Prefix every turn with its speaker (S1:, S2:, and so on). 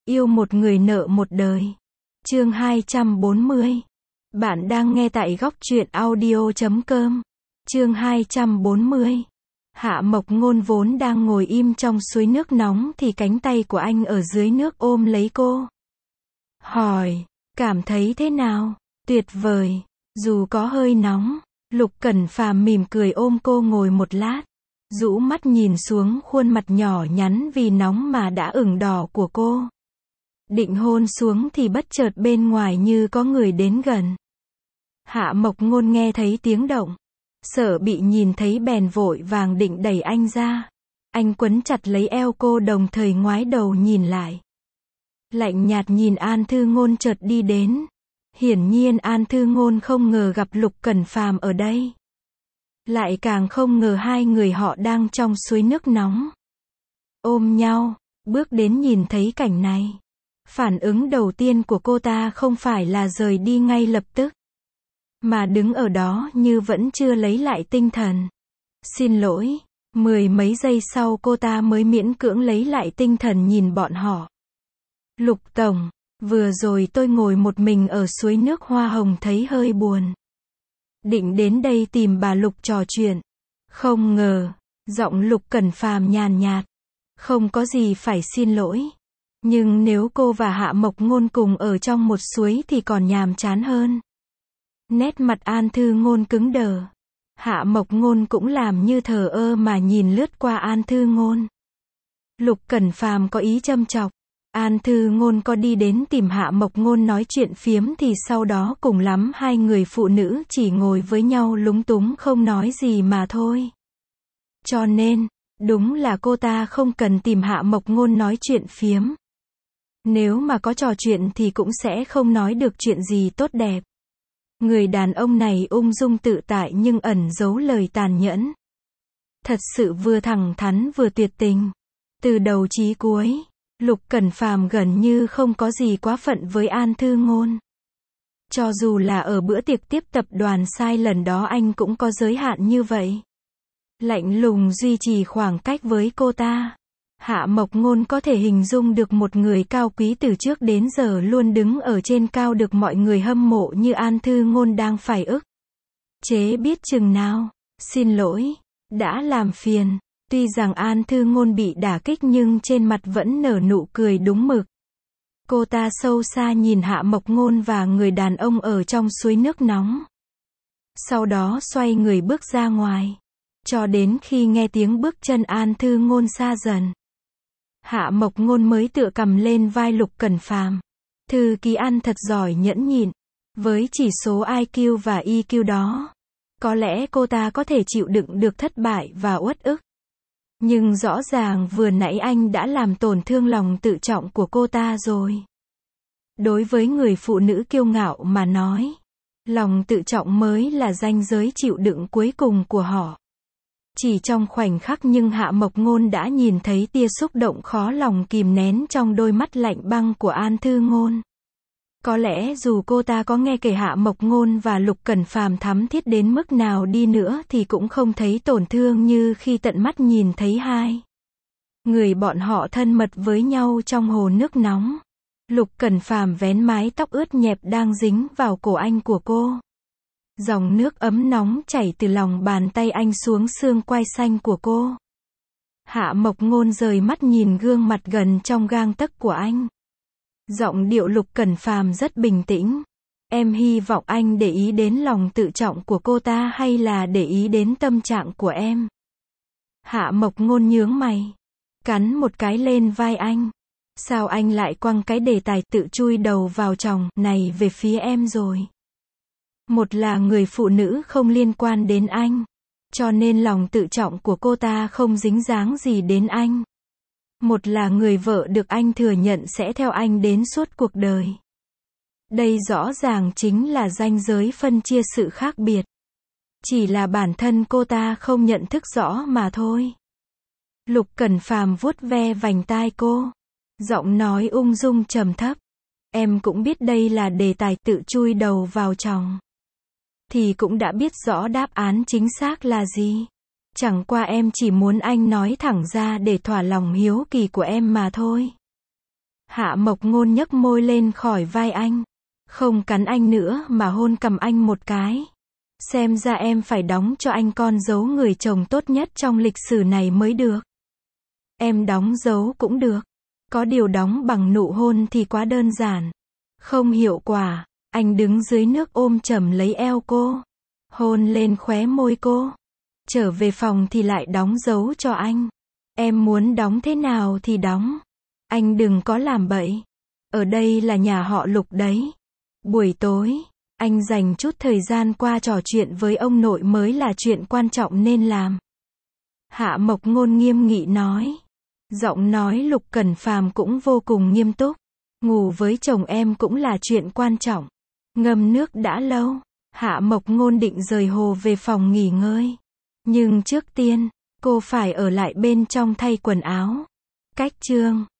S1: Yêu một người nợ một đời. Chương 240. Bạn đang nghe tại góc truyện audio.com. Chương 240. Hạ Mộc Ngôn vốn đang ngồi im trong suối nước nóng thì cánh tay của anh ở dưới nước ôm lấy cô. Hỏi, cảm thấy thế nào? Tuyệt vời, dù có hơi nóng. Lục Cẩn Phàm mỉm cười ôm cô ngồi một lát, rũ mắt nhìn xuống khuôn mặt nhỏ nhắn vì nóng mà đã ửng đỏ của cô. Định hôn xuống thì bất chợt bên ngoài như có người đến gần. Hạ Mộc Ngôn nghe thấy tiếng động, sợ bị nhìn thấy bèn vội vàng định đẩy anh ra. Anh quấn chặt lấy eo cô đồng thời ngoái đầu nhìn lại. Lạnh nhạt nhìn An Thư Ngôn chợt đi đến. Hiển nhiên An Thư Ngôn không ngờ gặp Lục Cẩn Phàm ở đây. Lại càng không ngờ hai người họ đang trong suối nước nóng. Ôm nhau, bước đến nhìn thấy cảnh này. Phản ứng đầu tiên của cô ta không phải là rời đi ngay lập tức, mà đứng ở đó như vẫn chưa lấy lại tinh thần. Xin lỗi, mười mấy giây sau cô ta mới miễn cưỡng lấy lại tinh thần nhìn bọn họ. Lục Tổng, vừa rồi tôi ngồi một mình ở suối nước hoa hồng thấy hơi buồn. Định đến đây tìm bà Lục trò chuyện. Không ngờ, giọng Lục Cẩn Phàm nhàn nhạt. Không có gì phải xin lỗi. Nhưng nếu cô và Hạ Mộc Ngôn cùng ở trong một suối thì còn nhàm chán hơn. Nét mặt An Thư Ngôn cứng đờ. Hạ Mộc Ngôn cũng làm như thờ ơ mà nhìn lướt qua An Thư Ngôn. Lục Cẩn Phàm có ý châm chọc. An Thư Ngôn có đi đến tìm Hạ Mộc Ngôn nói chuyện phiếm thì sau đó cùng lắm hai người phụ nữ chỉ ngồi với nhau lúng túng không nói gì mà thôi. Cho nên, đúng là cô ta không cần tìm Hạ Mộc Ngôn nói chuyện phiếm. Nếu mà có trò chuyện thì cũng sẽ không nói được chuyện gì tốt đẹp. Người đàn ông này ung dung tự tại nhưng ẩn giấu lời tàn nhẫn. Thật sự vừa thẳng thắn vừa tuyệt tình. Từ đầu chí cuối, Lục Cẩn Phàm gần như không có gì quá phận với An Thư Ngôn. Cho dù là ở bữa tiệc tiếp tập đoàn sai lần đó anh cũng có giới hạn như vậy. Lạnh lùng duy trì khoảng cách với cô ta. Hạ Mộc Ngôn có thể hình dung được một người cao quý từ trước đến giờ luôn đứng ở trên cao được mọi người hâm mộ như An Thư Ngôn đang phải ức chế biết chừng nào. Xin lỗi, đã làm phiền. Tuy rằng An Thư Ngôn bị đả kích nhưng trên mặt vẫn nở nụ cười đúng mực. Cô ta sâu xa nhìn Hạ Mộc Ngôn và người đàn ông ở trong suối nước nóng. Sau đó xoay người bước ra ngoài. Cho đến khi nghe tiếng bước chân An Thư Ngôn xa dần, Hạ Mộc Ngôn mới tựa cầm lên vai Lục Cẩn Phàm. Thư ký An thật giỏi nhẫn nhịn. Với chỉ số IQ và EQ đó, có lẽ cô ta có thể chịu đựng được thất bại và uất ức. Nhưng rõ ràng vừa nãy anh đã làm tổn thương lòng tự trọng của cô ta rồi. Đối với người phụ nữ kiêu ngạo mà nói, lòng tự trọng mới là ranh giới chịu đựng cuối cùng của họ. Chỉ trong khoảnh khắc nhưng Hạ Mộc Ngôn đã nhìn thấy tia xúc động khó lòng kìm nén trong đôi mắt lạnh băng của An Thư Ngôn. Có lẽ dù cô ta có nghe kể Hạ Mộc Ngôn và Lục Cẩn Phàm thắm thiết đến mức nào đi nữa thì cũng không thấy tổn thương như khi tận mắt nhìn thấy hai người bọn họ thân mật với nhau trong hồ nước nóng. Lục Cẩn Phàm vén mái tóc ướt nhẹp đang dính vào cổ anh của cô. Dòng nước ấm nóng chảy từ lòng bàn tay anh xuống xương quai xanh của cô. Hạ Mộc Ngôn rời mắt nhìn gương mặt gần trong gang tấc của anh. Giọng điệu Lục Cẩn Phàm rất bình tĩnh. Em hy vọng anh để ý đến lòng tự trọng của cô ta hay là để ý đến tâm trạng của em? Hạ Mộc Ngôn nhướng mày, cắn một cái lên vai anh. Sao anh lại quăng cái đề tài tự chui đầu vào chồng này về phía em rồi? Một là người phụ nữ không liên quan đến anh, cho nên lòng tự trọng của cô ta không dính dáng gì đến anh. Một là người vợ được anh thừa nhận sẽ theo anh đến suốt cuộc đời. Đây rõ ràng chính là ranh giới phân chia sự khác biệt. Chỉ là bản thân cô ta không nhận thức rõ mà thôi. Lục Cẩn Phàm vuốt ve vành tai cô. Giọng nói ung dung trầm thấp. Em cũng biết đây là đề tài tự chui đầu vào chồng. Thì cũng đã biết rõ đáp án chính xác là gì. Chẳng qua em chỉ muốn anh nói thẳng ra để thỏa lòng hiếu kỳ của em mà thôi. Hạ Mộc Ngôn nhấc môi lên khỏi vai anh. Không cắn anh nữa mà hôn cằm anh một cái. Xem ra em phải đóng cho anh con dấu người chồng tốt nhất trong lịch sử này mới được. Em đóng dấu cũng được. Có điều đóng bằng nụ hôn thì quá đơn giản. Không hiệu quả. Anh đứng dưới nước ôm chầm lấy eo cô. Hôn lên khóe môi cô. Trở về phòng thì lại đóng dấu cho anh. Em muốn đóng thế nào thì đóng. Anh đừng có làm bậy. Ở đây là nhà họ Lục đấy. Buổi tối, anh dành chút thời gian qua trò chuyện với ông nội mới là chuyện quan trọng nên làm. Hạ Mộc Ngôn nghiêm nghị nói. Giọng nói Lục Cẩn Phàm cũng vô cùng nghiêm túc. Ngủ với chồng em cũng là chuyện quan trọng. Ngâm nước đã lâu. Hạ Mộc Ngôn định rời hồ về phòng nghỉ ngơi. Nhưng trước tiên, cô phải ở lại bên trong thay quần áo. Cách chương